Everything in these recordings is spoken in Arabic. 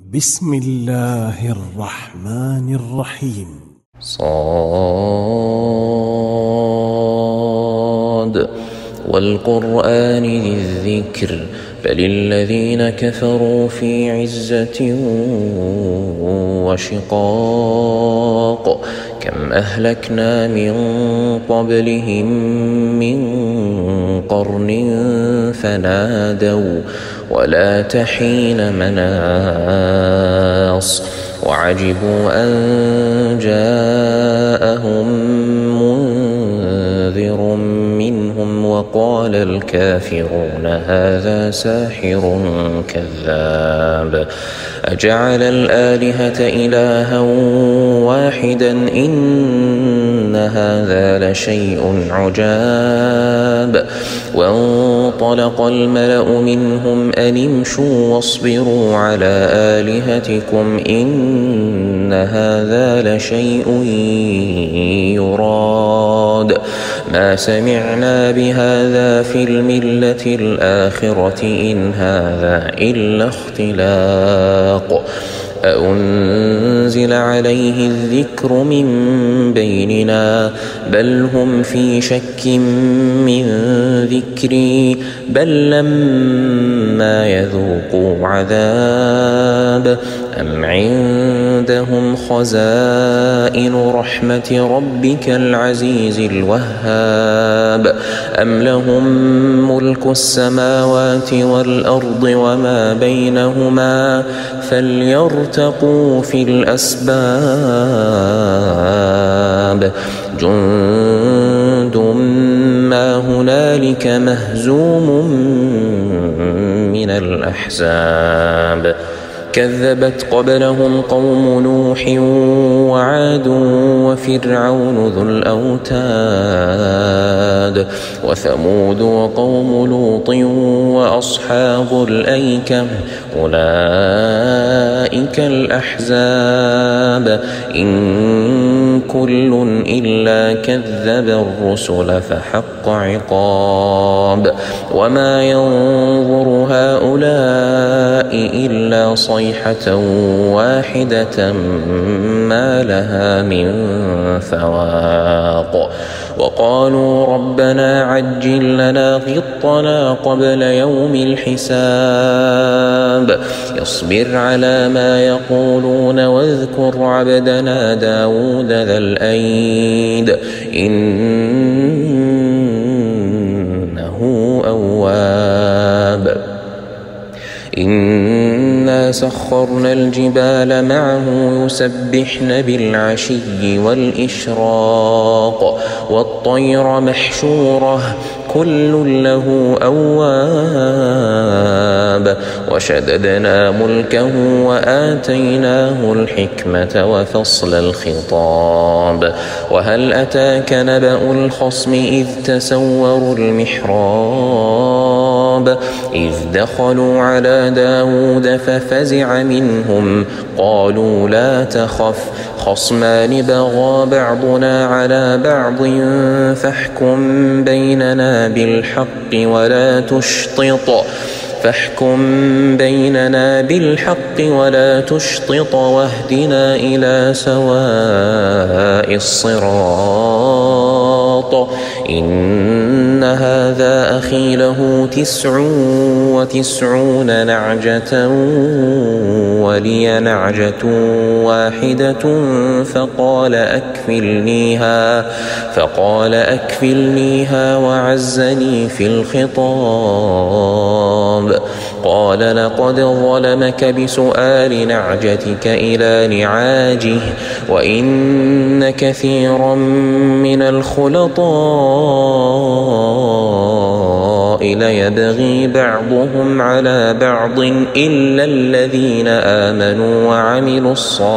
بسم الله الرحمن الرحيم. صاد والقرآن ذي الذكر بل الذين كفروا في عزة وشقاق كم أهلكنا من قبلهم من قرن فنادوا ولا تحين مناص وعجبوا أن جاءهم منذر منهم وقال الكافرون هذا ساحر كذاب أجعل الآلهة إلها واحدا إن هذا لشيء عجاب وانطلق الملأ منهم أن امشوا واصبروا على آلهتكم إن هذا لشيء يراد ما سمعنا بهذا في الملة الآخرة إن هذا إلا اختلاق أأنزل عليه الذكر من بيننا بل هم في شك من ذكري بل لما يذوقوا عذاب أم عندهم خزائن رحمة ربك العزيز الوهاب أم لهم ملك السماوات والأرض وما بينهما فليرتقوا في الأسباب جند ما هنالك مهزوم من الأحزاب كذبت قبلهم قوم نوح وعاد وفرعون ذو الأوتاد وثمود وقوم لوط وأصحاب الأيكة أولئك الأحزاب إن كل إلا كذب الرسل فحق عقاب وما ينظر هؤلاء إلا صيحة واحدة ما لها من فواق وقالوا ربنا عجل لنا غطنا قبل يوم الحساب يصبر على ما يقولون واذكر عبدنا داود ذا الأيد إنه أواب إنا سخرنا الجبال معه يسبحن بالعشي والإشراق والطير محشورة كل له أواب وشددنا ملكه وآتيناه الحكمة وفصل الخطاب وهل أتاك نبأ الخصم إذ تسوروا المحراب إذ دخلوا على داود ففزع منهم قالوا لا تخف خصمان بغى بعضنا على بعض فاحكم بيننا بالحق ولا تشطط واهدنا إلى سواء الصراط إن هذا أخي له 99 نعجة ولي نعجة واحدة فقال أكفلنيها وعزني في الخطاب قال لقد ظلمك بسؤال نعجتك إلى نعاجه وإن كثيرا من الخلطاء ليبغي بعضهم على بعض إلا الذين آمنوا وعملوا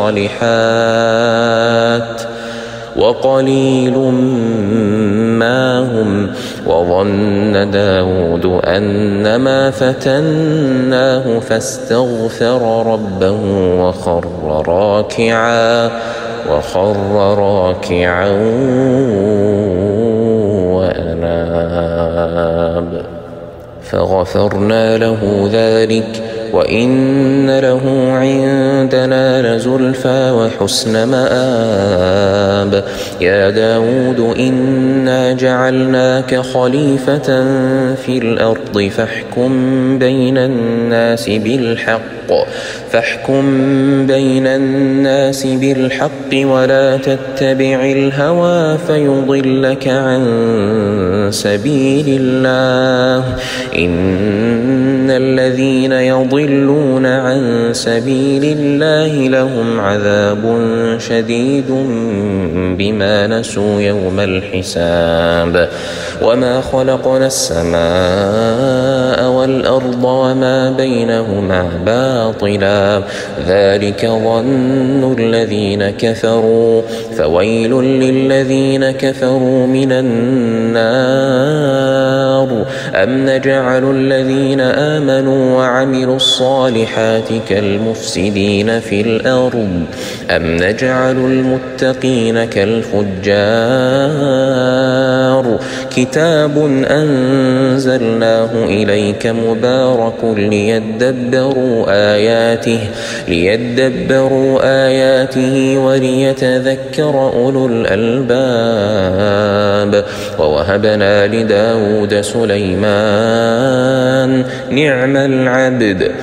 الصالحات وقليل ما هم وظن داود أنما فتناه فاستغفر ربه وخر راكعا وأناب فغفرنا له ذلك وإن له عندنا لزلفى وحسن مآب يا داود إنا جعلناك خليفة في الأرض فاحكم بين الناس بالحق ولا تتبع الهوى فيضلك عن سبيل الله إن الذين يضلون عن سبيل الله لهم عذاب شديد بما نسوا يوم الحساب وما خلقنا السماء والأرض وما بينهما باطلا ذلك ظن الذين كفروا فويل للذين كفروا من النار أم نجعل الذين آمنوا وعملوا الصالحات كالمفسدين في الأرض أم نجعل المتقين كالفجار كتاب أنزلناه إليك مبارك ليدبروا آياته وليتذكر أولو الألباب ووهبنا لداود سليمان نعم العبد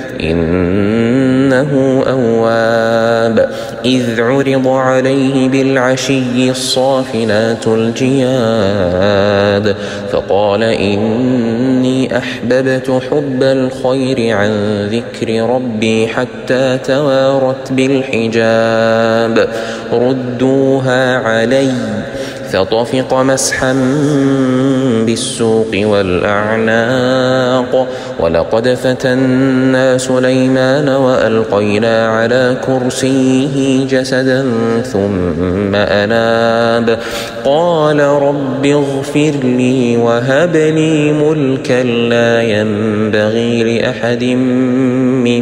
إنه أواب إذ عرض عليه بالعشي الصافنات الجياد فقال إني أحببت حب الخير عن ذكر ربي حتى توارت بالحجاب ردوها علي فطفق مسحا بالسوق والأعناق ولقد فتنا سليمان وألقينا على كرسيه جسدا ثم أناب قال رب اغفر لي وهب لي ملكا لا ينبغي لأحد من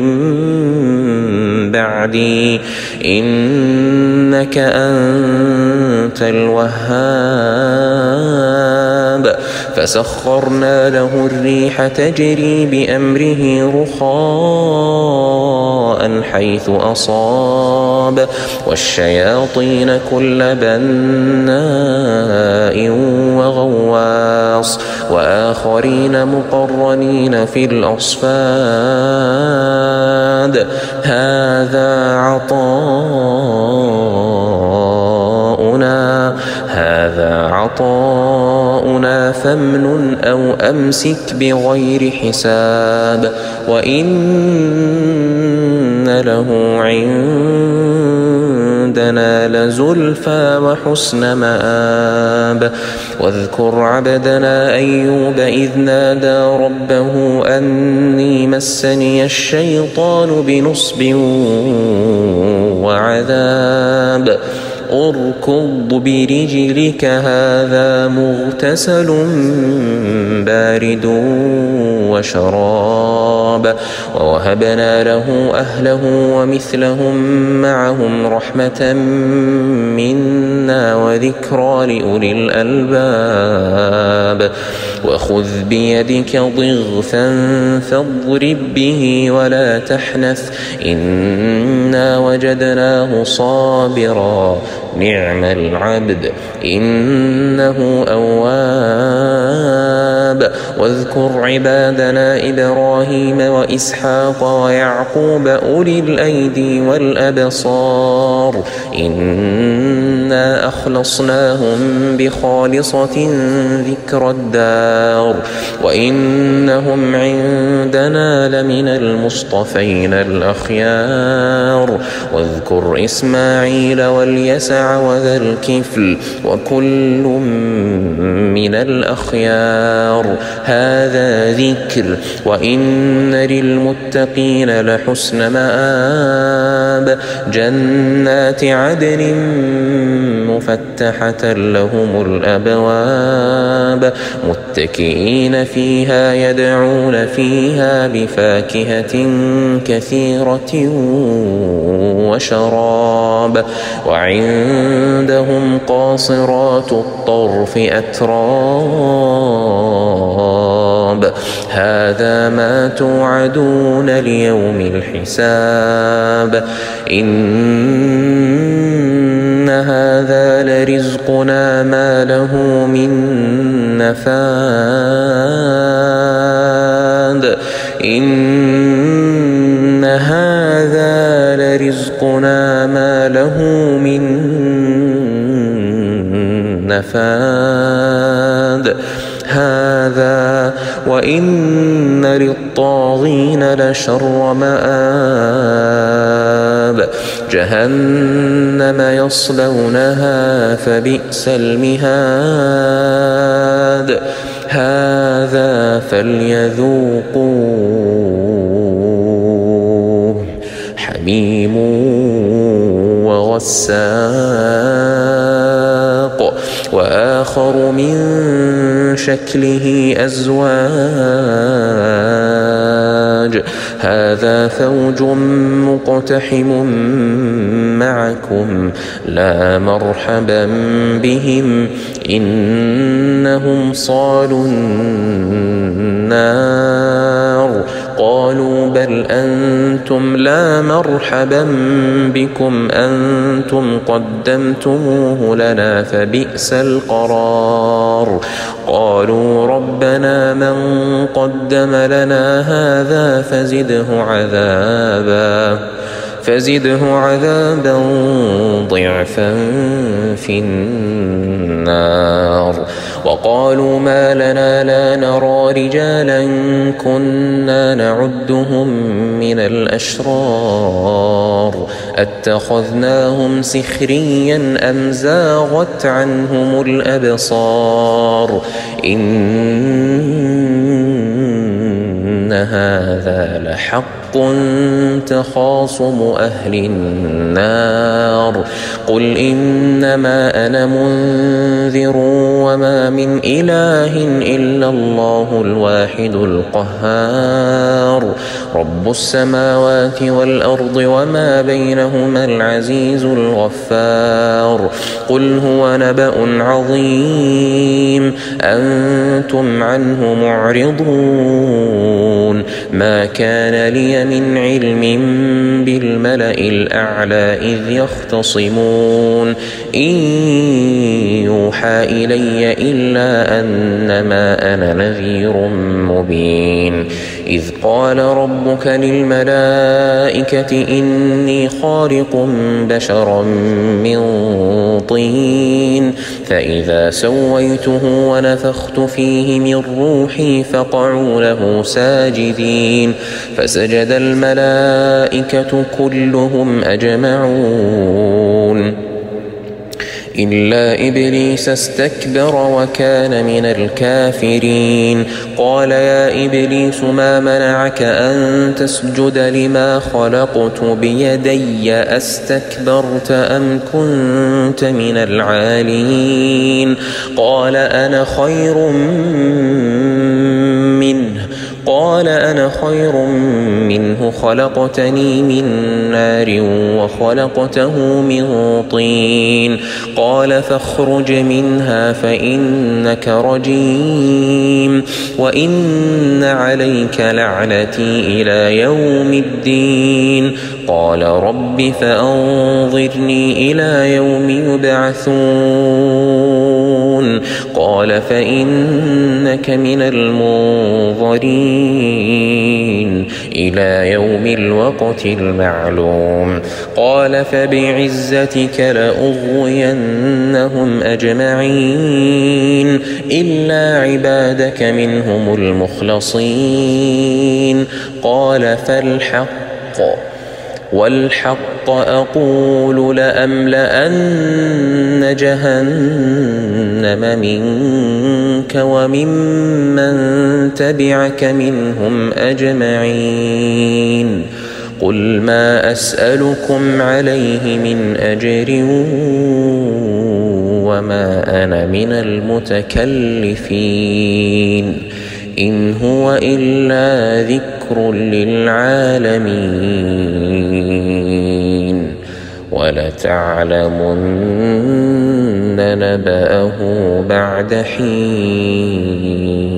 بعدي إنك أنت الوهاب فسخرنا له الريح تجري بأمره رخاء حيث أصاب والشياطين كل بناء وغواص وآخرين مقرنين في الأصفاد هذا عطاؤنا فامنن أو أمسك بغير حساب وإن له عندنا لزلفى وحسن مآب واذكر عبدنا أيوب إذ نادى ربه أني مسني الشيطان بنصب وعذاب اركض برجلك هذا مغتسل بارد وشراب ووهبنا له أهله ومثلهم معهم رحمة منا وذكرى لأولي الألباب وخذ بيدك ضغثا فاضرب به ولا تحنث إنا وجدناه صابرا نعم العبد إنه أواب واذكر عبادنا إبراهيم وإسحاق ويعقوب أولي الأيدي والأبصار إنا أخلصناهم بخالصة ذكر الدار وإنهم عندنا لمن المصطفين الأخيار واذكر إسماعيل واليسع وذا الكفل وكل من الأخيار هذا ذكر وإن للمتقين لحسن مآب جنات عدن مفتحة لهم الأبواب متكئين فيها يدعون فيها بفاكهة كثيرة وشراب وعندهم قاصرات الطرف أتراب هذا ما توعدون ليوم الحساب إن هذا لرزقنا ما له من نفاد إن هذا لرزقنا ما له من نفاد هذا وإن للطاغين لشر مآب جهنم يصلونها فبئس المهاد هذا فليذوقوه حميم وغساق وآخر من شكله أزواج هذا فوج مقتحم معكم لا مرحبا بهم إنهم صالوا النار قالوا بل أنتم لا مرحبا بكم أنتم قدمتموه لنا فبئس القرار قالوا ربنا من قدم لنا هذا فزده عذابا ضعفا في النار وقالوا ما لنا لا نرى رجالا كنا نعدهم من الأشرار أتخذناهم سخريا أم زاغت عنهم الأبصار إن هذا لحق تخاصم أهل النار قل إنما أنا منذر وما من إله إلا الله الواحد القهار رب السماوات والأرض وما بينهما العزيز الغفار قل هو نبأ عظيم أنتم عنه معرضون ما كان لي من علم بالملأ الأعلى إذ يختصمون إن يوحى إلي إلا أنما أنا نذير مبين إذ قال ربك للملائكة إني خالق بشرا من طين فإذا سويته ونفخت فيه من روحي فقعوا له ساجدين فسجد الملائكة كلهم أجمعون إلا إبليس استكبر وكان من الكافرين قال يا إبليس ما منعك أن تسجد لما خلقت بيدي أستكبرت أم كنت من العالين قال أنا خير منه خلقتني من نار وخلقته من طين قال فاخرج منها فإنك رجيم وإن عليك لعنتي إلى يوم الدين قال رب فأنظرني إلى يوم يبعثون قال فإنك من المنظرين إلى يوم الوقت المعلوم قال فبعزتك لأغوينهم أجمعين إلا عبادك منهم المخلصين قال والحق أقول لأملأن جهنم منك وممن تبعك منهم أجمعين قل ما أسألكم عليه من أجر وما أنا من المتكلفين إن هو إلا ذكر للعالمين ولتعلمن نبأه بعد حين